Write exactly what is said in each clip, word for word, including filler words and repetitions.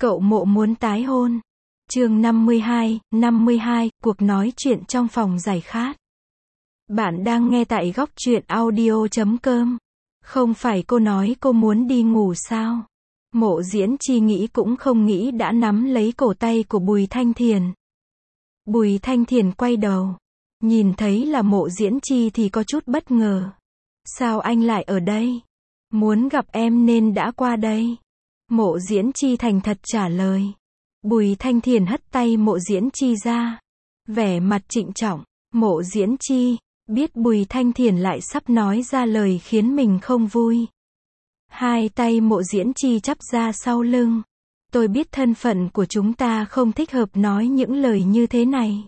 Cậu Mộ muốn tái hôn. Chương năm mươi hai, năm mươi hai, cuộc nói chuyện trong phòng giải khát. Bạn đang nghe tại góc truyện audio chấm com. Không phải cô nói cô muốn đi ngủ sao? Mộ Diễn Chi nghĩ cũng không nghĩ đã nắm lấy cổ tay của Bùi Thanh Thiền. Bùi Thanh Thiền quay đầu, nhìn thấy là Mộ Diễn Chi thì có chút bất ngờ. Sao anh lại ở đây? Muốn gặp em nên đã qua đây. Mộ Diễn Chi thành thật trả lời. Bùi Thanh Thiền hất tay Mộ Diễn Chi ra, vẻ mặt trịnh trọng. Mộ Diễn Chi biết Bùi Thanh Thiền lại sắp nói ra lời khiến mình không vui. Hai tay Mộ Diễn Chi chắp ra sau lưng. Tôi biết thân phận của chúng ta không thích hợp nói những lời như thế này.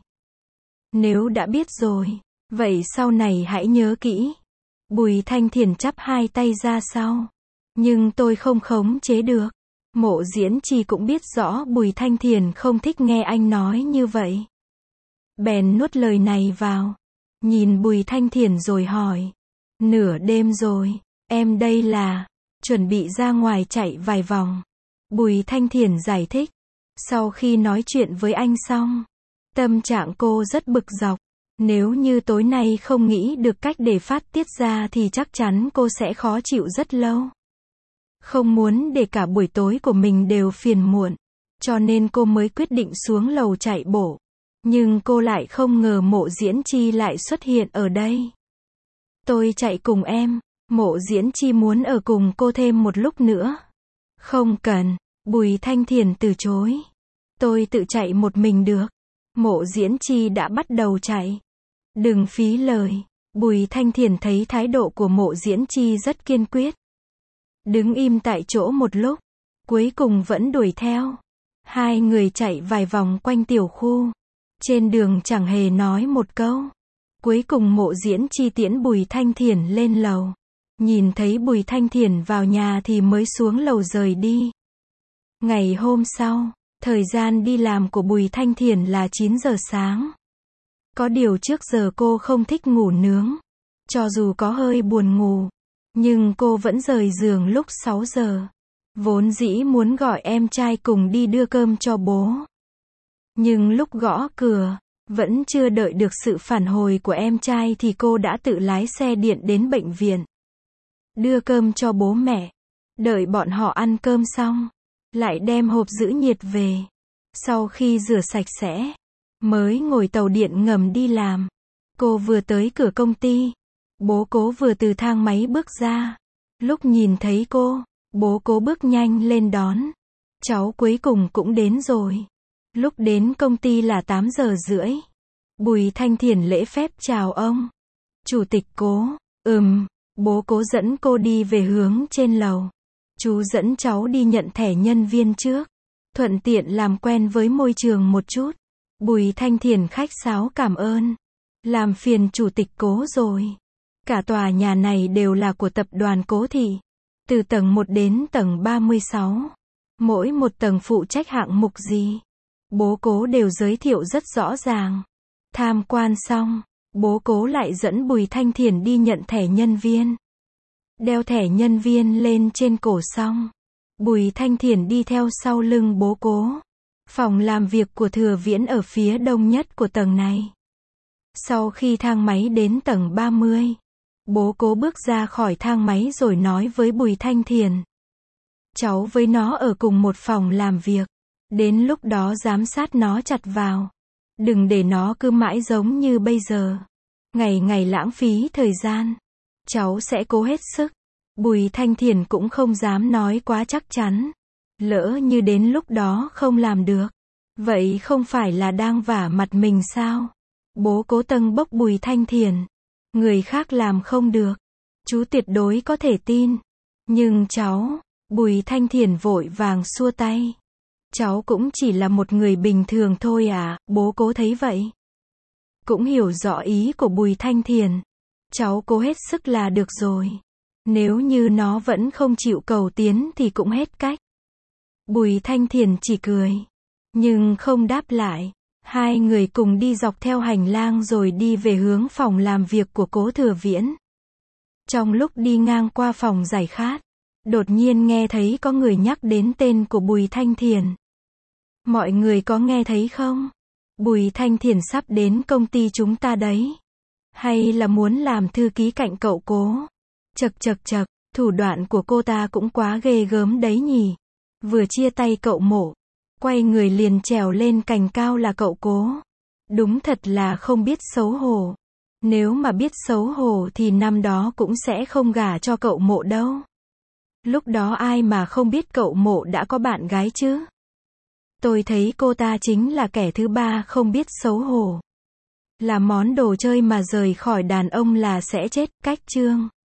Nếu đã biết rồi, vậy sau này hãy nhớ kỹ. Bùi Thanh Thiền chắp hai tay ra sau. Nhưng tôi không khống chế được. Mộ Diễn Chi cũng biết rõ Bùi Thanh Thiền không thích nghe anh nói như vậy. Bèn nuốt lời này vào. Nhìn Bùi Thanh Thiền rồi hỏi. Nửa đêm rồi, em đây là chuẩn bị ra ngoài chạy vài vòng. Bùi Thanh Thiền giải thích. Sau khi nói chuyện với anh xong, tâm trạng cô rất bực dọc. Nếu như tối nay không nghĩ được cách để phát tiết ra thì chắc chắn cô sẽ khó chịu rất lâu. Không muốn để cả buổi tối của mình đều phiền muộn, cho nên cô mới quyết định xuống lầu chạy bộ. Nhưng cô lại không ngờ Mộ Diễn Chi lại xuất hiện ở đây. Tôi chạy cùng em. Mộ Diễn Chi muốn ở cùng cô thêm một lúc nữa. Không cần. Bùi Thanh Thiền từ chối. Tôi tự chạy một mình được. Mộ Diễn Chi đã bắt đầu chạy. Đừng phí lời. Bùi Thanh Thiền thấy thái độ của Mộ Diễn Chi rất kiên quyết. Đứng im tại chỗ một lúc, cuối cùng vẫn đuổi theo. Hai người chạy vài vòng quanh tiểu khu. Trên đường chẳng hề nói một câu. Cuối cùng Mộ Diễn Chi tiễn Bùi Thanh Thiền lên lầu. Nhìn thấy Bùi Thanh Thiền vào nhà thì mới xuống lầu rời đi. Ngày hôm sau, thời gian đi làm của Bùi Thanh Thiền là chín giờ sáng. Có điều trước giờ cô không thích ngủ nướng. Cho dù có hơi buồn ngủ, nhưng cô vẫn rời giường lúc sáu giờ. Vốn dĩ muốn gọi em trai cùng đi đưa cơm cho bố. Nhưng lúc gõ cửa, vẫn chưa đợi được sự phản hồi của em trai thì cô đã tự lái xe điện đến bệnh viện. Đưa cơm cho bố mẹ. Đợi bọn họ ăn cơm xong, lại đem hộp giữ nhiệt về. Sau khi rửa sạch sẽ, mới ngồi tàu điện ngầm đi làm. Cô vừa tới cửa công ty, bố Cố vừa từ thang máy bước ra. Lúc nhìn thấy cô, bố Cố bước nhanh lên đón. Cháu cuối cùng cũng đến rồi. Lúc đến công ty là tám giờ rưỡi. Bùi Thanh Thiền lễ phép chào ông. Chủ tịch Cố. Ừm. Bố Cố dẫn cô đi về hướng trên lầu. Chú dẫn cháu đi nhận thẻ nhân viên trước. Thuận tiện làm quen với môi trường một chút. Bùi Thanh Thiền khách sáo cảm ơn. Làm phiền chủ tịch Cố rồi. Cả tòa nhà này đều là của tập đoàn Cố Thị. Từ tầng một đến tầng ba mươi sáu. Mỗi một tầng phụ trách hạng mục gì, bố Cố đều giới thiệu rất rõ ràng. Tham quan xong, bố Cố lại dẫn Bùi Thanh Thiền đi nhận thẻ nhân viên. Đeo thẻ nhân viên lên trên cổ xong, Bùi Thanh Thiền đi theo sau lưng bố Cố. Phòng làm việc của Thừa Viễn ở phía đông nhất của tầng này. Sau khi thang máy đến tầng ba mươi, bố Cố bước ra khỏi thang máy rồi nói với Bùi Thanh Thiền. Cháu với nó ở cùng một phòng làm việc. Đến lúc đó giám sát nó chặt vào. Đừng để nó cứ mãi giống như bây giờ. Ngày ngày lãng phí thời gian. Cháu sẽ cố hết sức. Bùi Thanh Thiền cũng không dám nói quá chắc chắn. Lỡ như đến lúc đó không làm được, vậy không phải là đang vả mặt mình sao? Bố Cố tâng bốc Bùi Thanh Thiền. Người khác làm không được, chú tuyệt đối có thể tin. Nhưng cháu, Bùi Thanh Thiền vội vàng xua tay. Cháu cũng chỉ là một người bình thường thôi à, bố Cố thấy vậy. Cũng hiểu rõ ý của Bùi Thanh Thiền. Cháu cố hết sức là được rồi. Nếu như nó vẫn không chịu cầu tiến thì cũng hết cách. Bùi Thanh Thiền chỉ cười, nhưng không đáp lại. Hai người cùng đi dọc theo hành lang rồi đi về hướng phòng làm việc của Cố Thừa Viễn. Trong lúc đi ngang qua phòng giải khát, đột nhiên nghe thấy có người nhắc đến tên của Bùi Thanh Thiền. Mọi người có nghe thấy không? Bùi Thanh Thiển sắp đến công ty chúng ta đấy. Hay là muốn làm thư ký cạnh cậu Cố? Chậc chậc chậc, thủ đoạn của cô ta cũng quá ghê gớm đấy nhỉ. Vừa chia tay cậu Mộ, quay người liền trèo lên cành cao là cậu Cố. Đúng thật là không biết xấu hổ. Nếu mà biết xấu hổ thì năm đó cũng sẽ không gả cho cậu Mộ đâu. Lúc đó ai mà không biết cậu Mộ đã có bạn gái chứ? Tôi thấy cô ta chính là kẻ thứ ba không biết xấu hổ. Là món đồ chơi mà rời khỏi đàn ông là sẽ chết, cách chương.